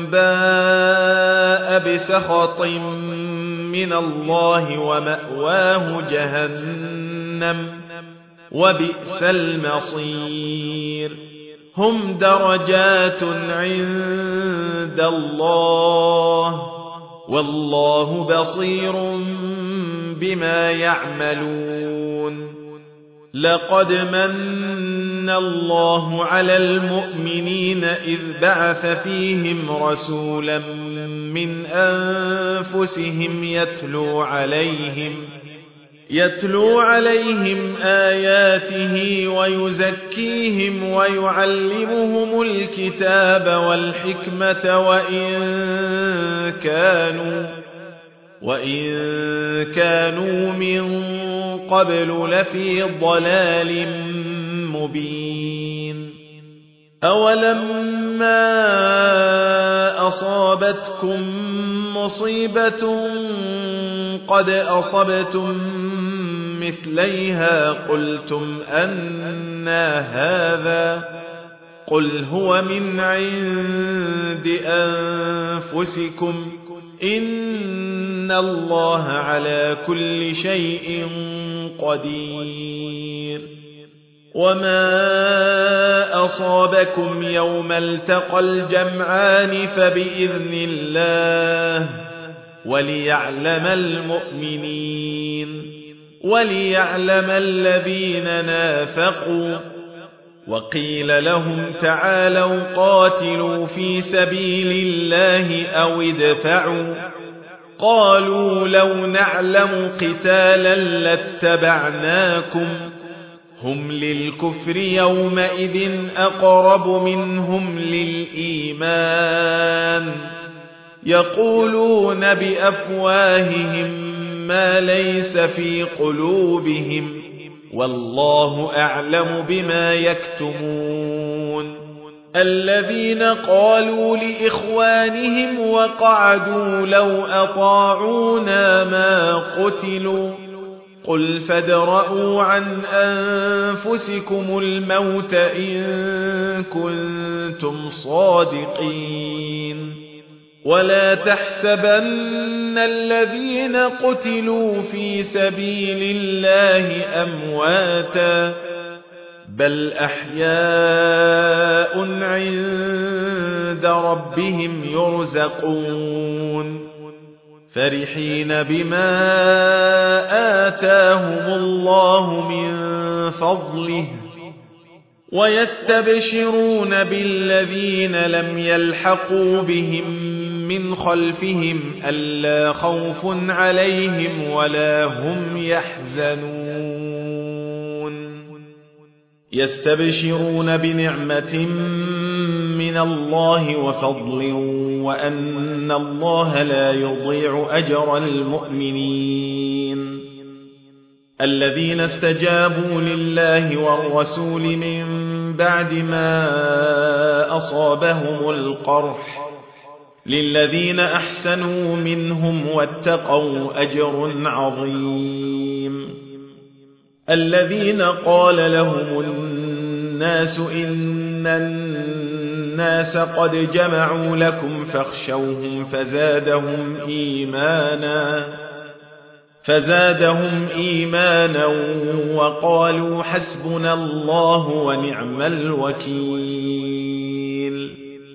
باء بسخط من الله ومأواه جهنم وبئس المصير هم درجات عند الله والله بصير بما يعملون لقد من الله على المؤمنين إذ بعث فيهم رسولا من أنفسهم يتلو عليهم آياته ويزكيهم ويعلمهم الكتاب والحكمة وإن كانوا من قبل لفي ضلال مبين أولما أصابتكم مصيبة قد أصبتم مثليها قلتم أنى هذا قل هو من عند أنفسكم إن الله على كل شيء قدير وما أصابكم يوم التقى الجمعان فبإذن الله وليعلم المؤمنين وليعلم الذين نافقوا وقيل لهم تعالوا قاتلوا في سبيل الله أو ادفعوا قالوا لو نعلم قتالا لاتبعناكم هم للكفر يومئذ أقرب منهم للإيمان يقولون بأفواههم ما ليس في قلوبهم والله أعلم بما يكتمون الذين قالوا لإخوانهم وقعدوا لو أطاعونا ما قتلوا قل فادرءوا عن أنفسكم الموت إن كنتم صادقين ولا تحسبن الذين قتلوا في سبيل الله أمواتا بل أحياء عند ربهم يرزقون فرحين بما آتاهم الله من فضله ويستبشرون بالذين لم يلحقوا بهم من خلفهم ألا خوف عليهم ولا هم يحزنون يستبشرون بنعمة من الله وفضل وأن الله لا يضيع أجر المؤمنين الذين استجابوا لله والرسول من بعد ما أصابهم القرح للذين أحسنوا منهم واتقوا أجر عظيم الذين قال لهم الناس إن الناس قد جمعوا لكم فاخشوهم فزادهم إيمانا وقالوا حسبنا الله ونعم الوكيل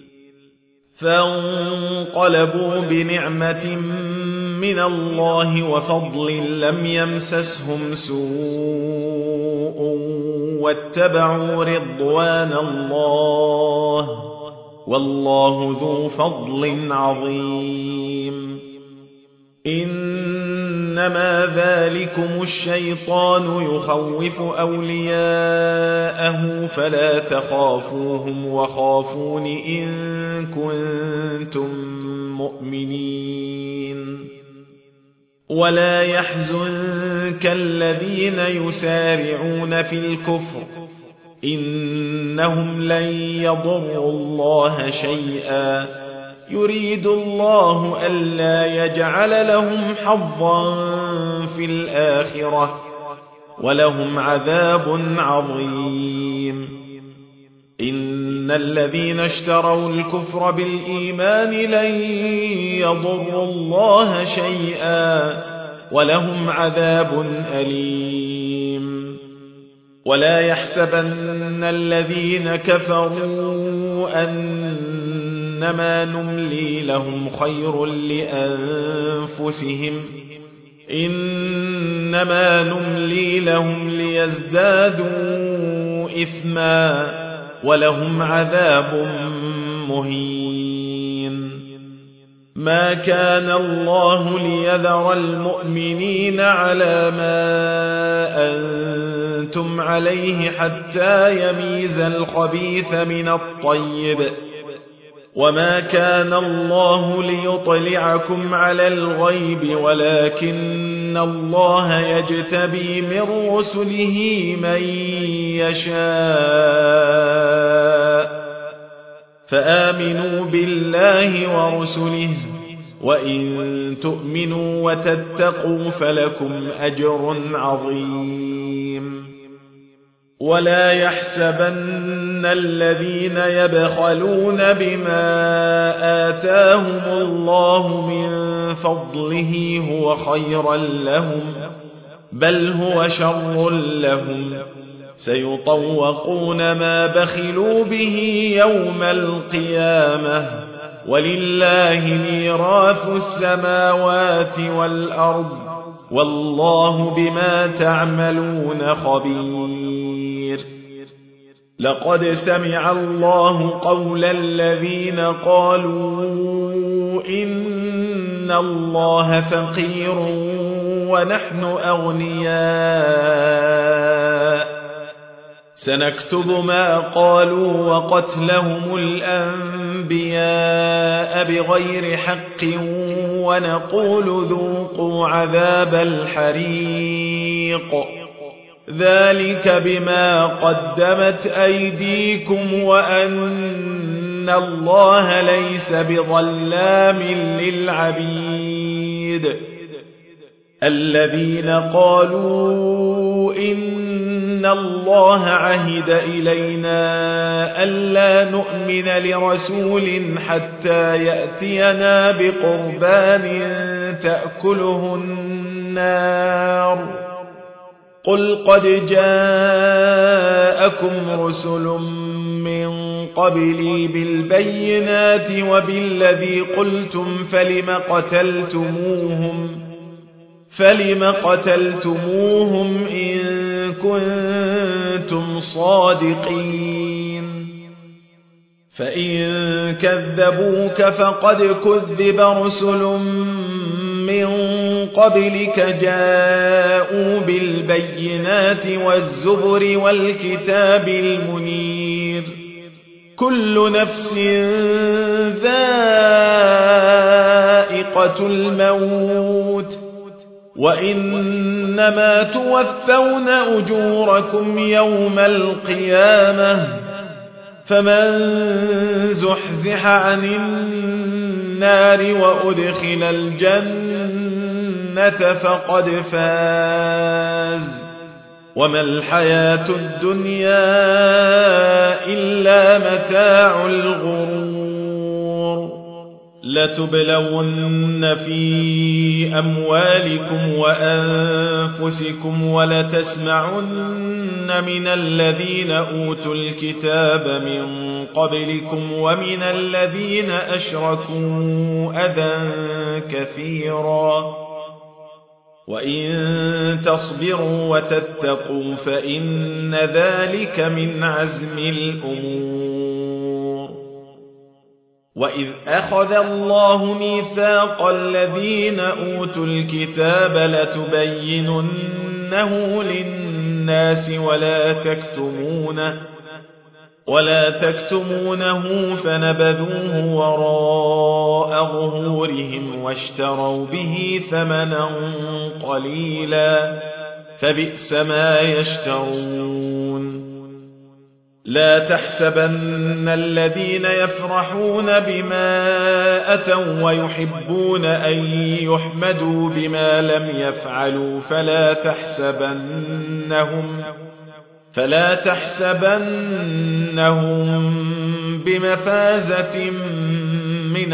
فانقلبوا بنعمة من الله وفضل لم يمسسهم سوء واتبعوا رضوان الله والله ذو فضل عظيم إنما ذلكم الشيطان يخوف أولياءه فلا تخافوهم وخافون إن كنتم مؤمنين ولا يحزنك الذين يسارعون في الكفر إنهم لن يضروا الله شيئا يريد الله ألا يجعل لهم حظا في الآخرة ولهم عذاب عظيم إن الذين اشتروا الكفر بالإيمان لن يضروا الله شيئا ولهم عذاب أليم. ولا يحسبن الذين كفروا أنما نملي لهم خير لأنفسهم إنما نملي لهم ليزدادوا إثما ولهم عذاب مهين. ما كان الله ليذر المؤمنين على ما أنتم عليه حتى يميز الخبيث من الطيب وما كان الله ليطلعكم على الغيب ولكن الله يجتبي من رسله من يشاء فآمنوا بالله ورسله وإن تؤمنوا وتتقوا فلكم أجر عظيم. ولا يحسبن الذين يبخلون بما آتاهم الله من فضله هو خيرا لهم بل هو شر لهم سيطوقون ما بخلوا به يوم القيامة ولله ميراث السماوات والأرض والله بما تعملون خبير. لقد سمع الله قول الذين قالوا إن الله فقير ونحن أغنياء سنكتب ما قالوا وقتلهم الأنبياء بغير حق ونقول ذوقوا عذاب الحريق ذلك بما قدمت أيديكم وأن الله ليس بظلام للعبيد. الذين قالوا إن الله عهد إلينا ألا نؤمن لرسول حتى يأتينا بقربان تأكله النار قل قد جاءكم رسل من قبلي بالبينات وبالذي قلتم فلم قتلتموهم إن كنتم صادقين. فإن كذبوك فقد كذب رسل من قبلك جاءوا بالبينات والزبر والكتاب المنير كل نفس ذائقة الموت وإنما توفون أجوركم يوم القيامة فمن زحزح عن النار وأدخل الجنة فقد فاز وما الحياة الدنيا إلا متاع الغرور. لتبلون في أموالكم وأنفسكم ولتسمعن من الذين أوتوا الكتاب من قبلكم ومن الذين أشركوا أذى كثيرا وإن تصبروا وتتقوا فإن ذلك من عزم الأمور. وإذ أخذ الله ميثاق الذين أوتوا الكتاب لتبيننه للناس ولا تكتمونه فنبذوه وراء ظهورهم واشتروا به ثمنا قليلا فبئس ما يشترون. لا تحسبن الذين يفرحون بما أتوا ويحبون أن يحمدوا بما لم يفعلوا فلا تحسبنهم بمفازة من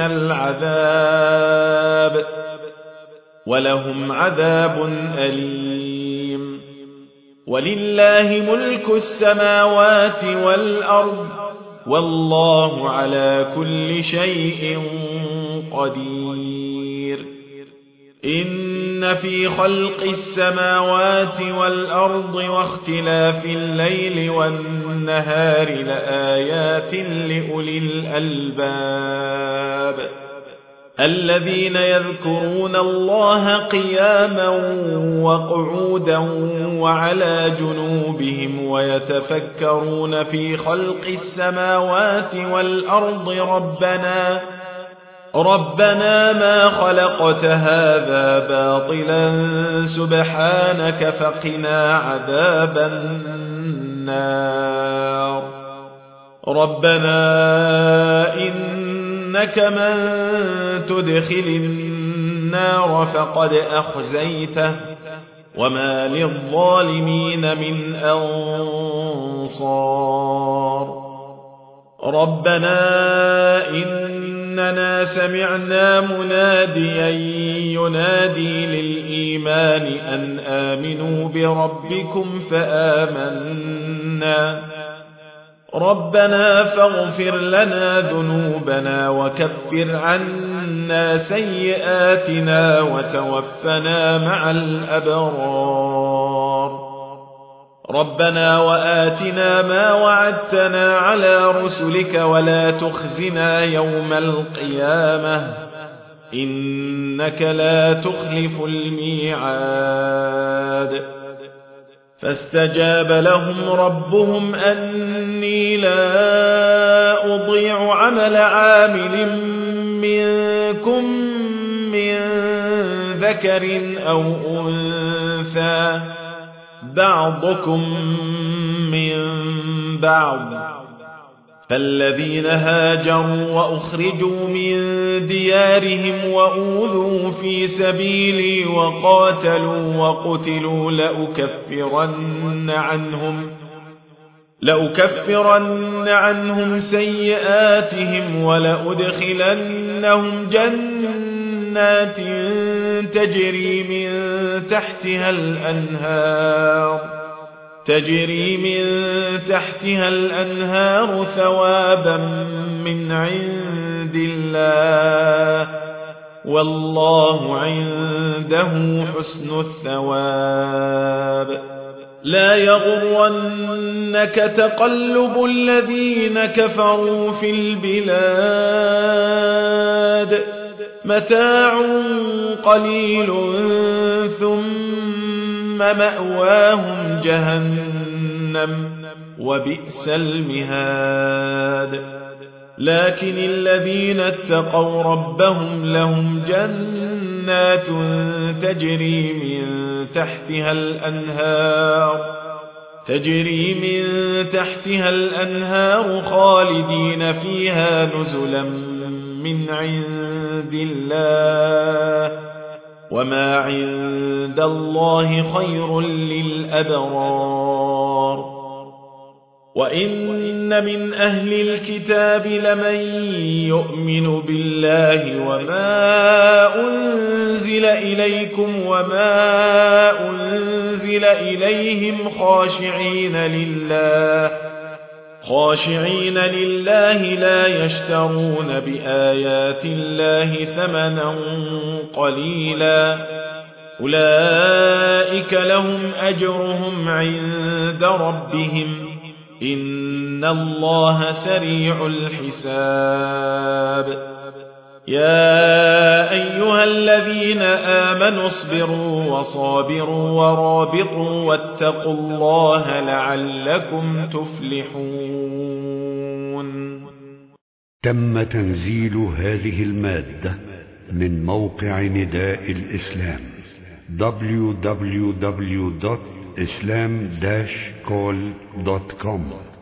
العذاب ولهم عذاب أليم. ولله ملك السماوات والأرض والله على كل شيء قدير. إن في خلق السماوات والأرض واختلاف الليل والنهار لآيات لأولي الألباب الذين يذكرون الله قياما وقعودا وعلى جنوبهم ويتفكرون في خلق السماوات والأرض ربنا ما خلقت هذا باطلا سبحانك فقنا عذاب النار. ربنا إنك من تدخل النار فقد أخزيته وما للظالمين من أنصار. ربنا إننا سمعنا مناديا ينادي للإيمان أن آمنوا بربكم فآمنا. ربنا فاغفر لنا ذنوبنا وكفر عنا سيئاتنا وتوفنا مع الأبرار. ربنا وآتنا ما وعدتنا على رسلك ولا تخزنا يوم القيامة إنك لا تخلف الميعاد. فاستجاب لهم ربهم أني لا أضيع عمل عامل منكم من ذكر أو أنثى بعضكم من بعض. فالذين هاجروا وأخرجوا من ديارهم وأوذوا في سبيلي وقاتلوا وقتلوا لأكفرن عنهم سيئاتهم ولأدخلنهم جنات تجري من تحتها الأنهار ثوابا من عند الله والله عنده حسن الثواب. لا يغرنك تقلب الذين كفروا في البلاد متاع قليل ثم مأواهم جهنم وبئس المهاد. لكن الذين اتقوا ربهم لهم جنات تجري من تحتها الأنهار خالدين فيها نزلا من عند الله وما عند الله خير للأبرار. وإن من أهل الكتاب لمن يؤمن بالله وما أنزل إليكم وما أنزل إليهم خاشعين لله لا يشترون بآيات الله ثمنا قليلا أولئك لهم أجرهم عند ربهم إن الله سريع الحساب. يا أيها الذين آمنوا اصبروا وصابروا ورابطوا واتقوا الله لعلكم تفلحون. تم تنزيل هذه المادة من موقع نداء الإسلام www.islam-call.com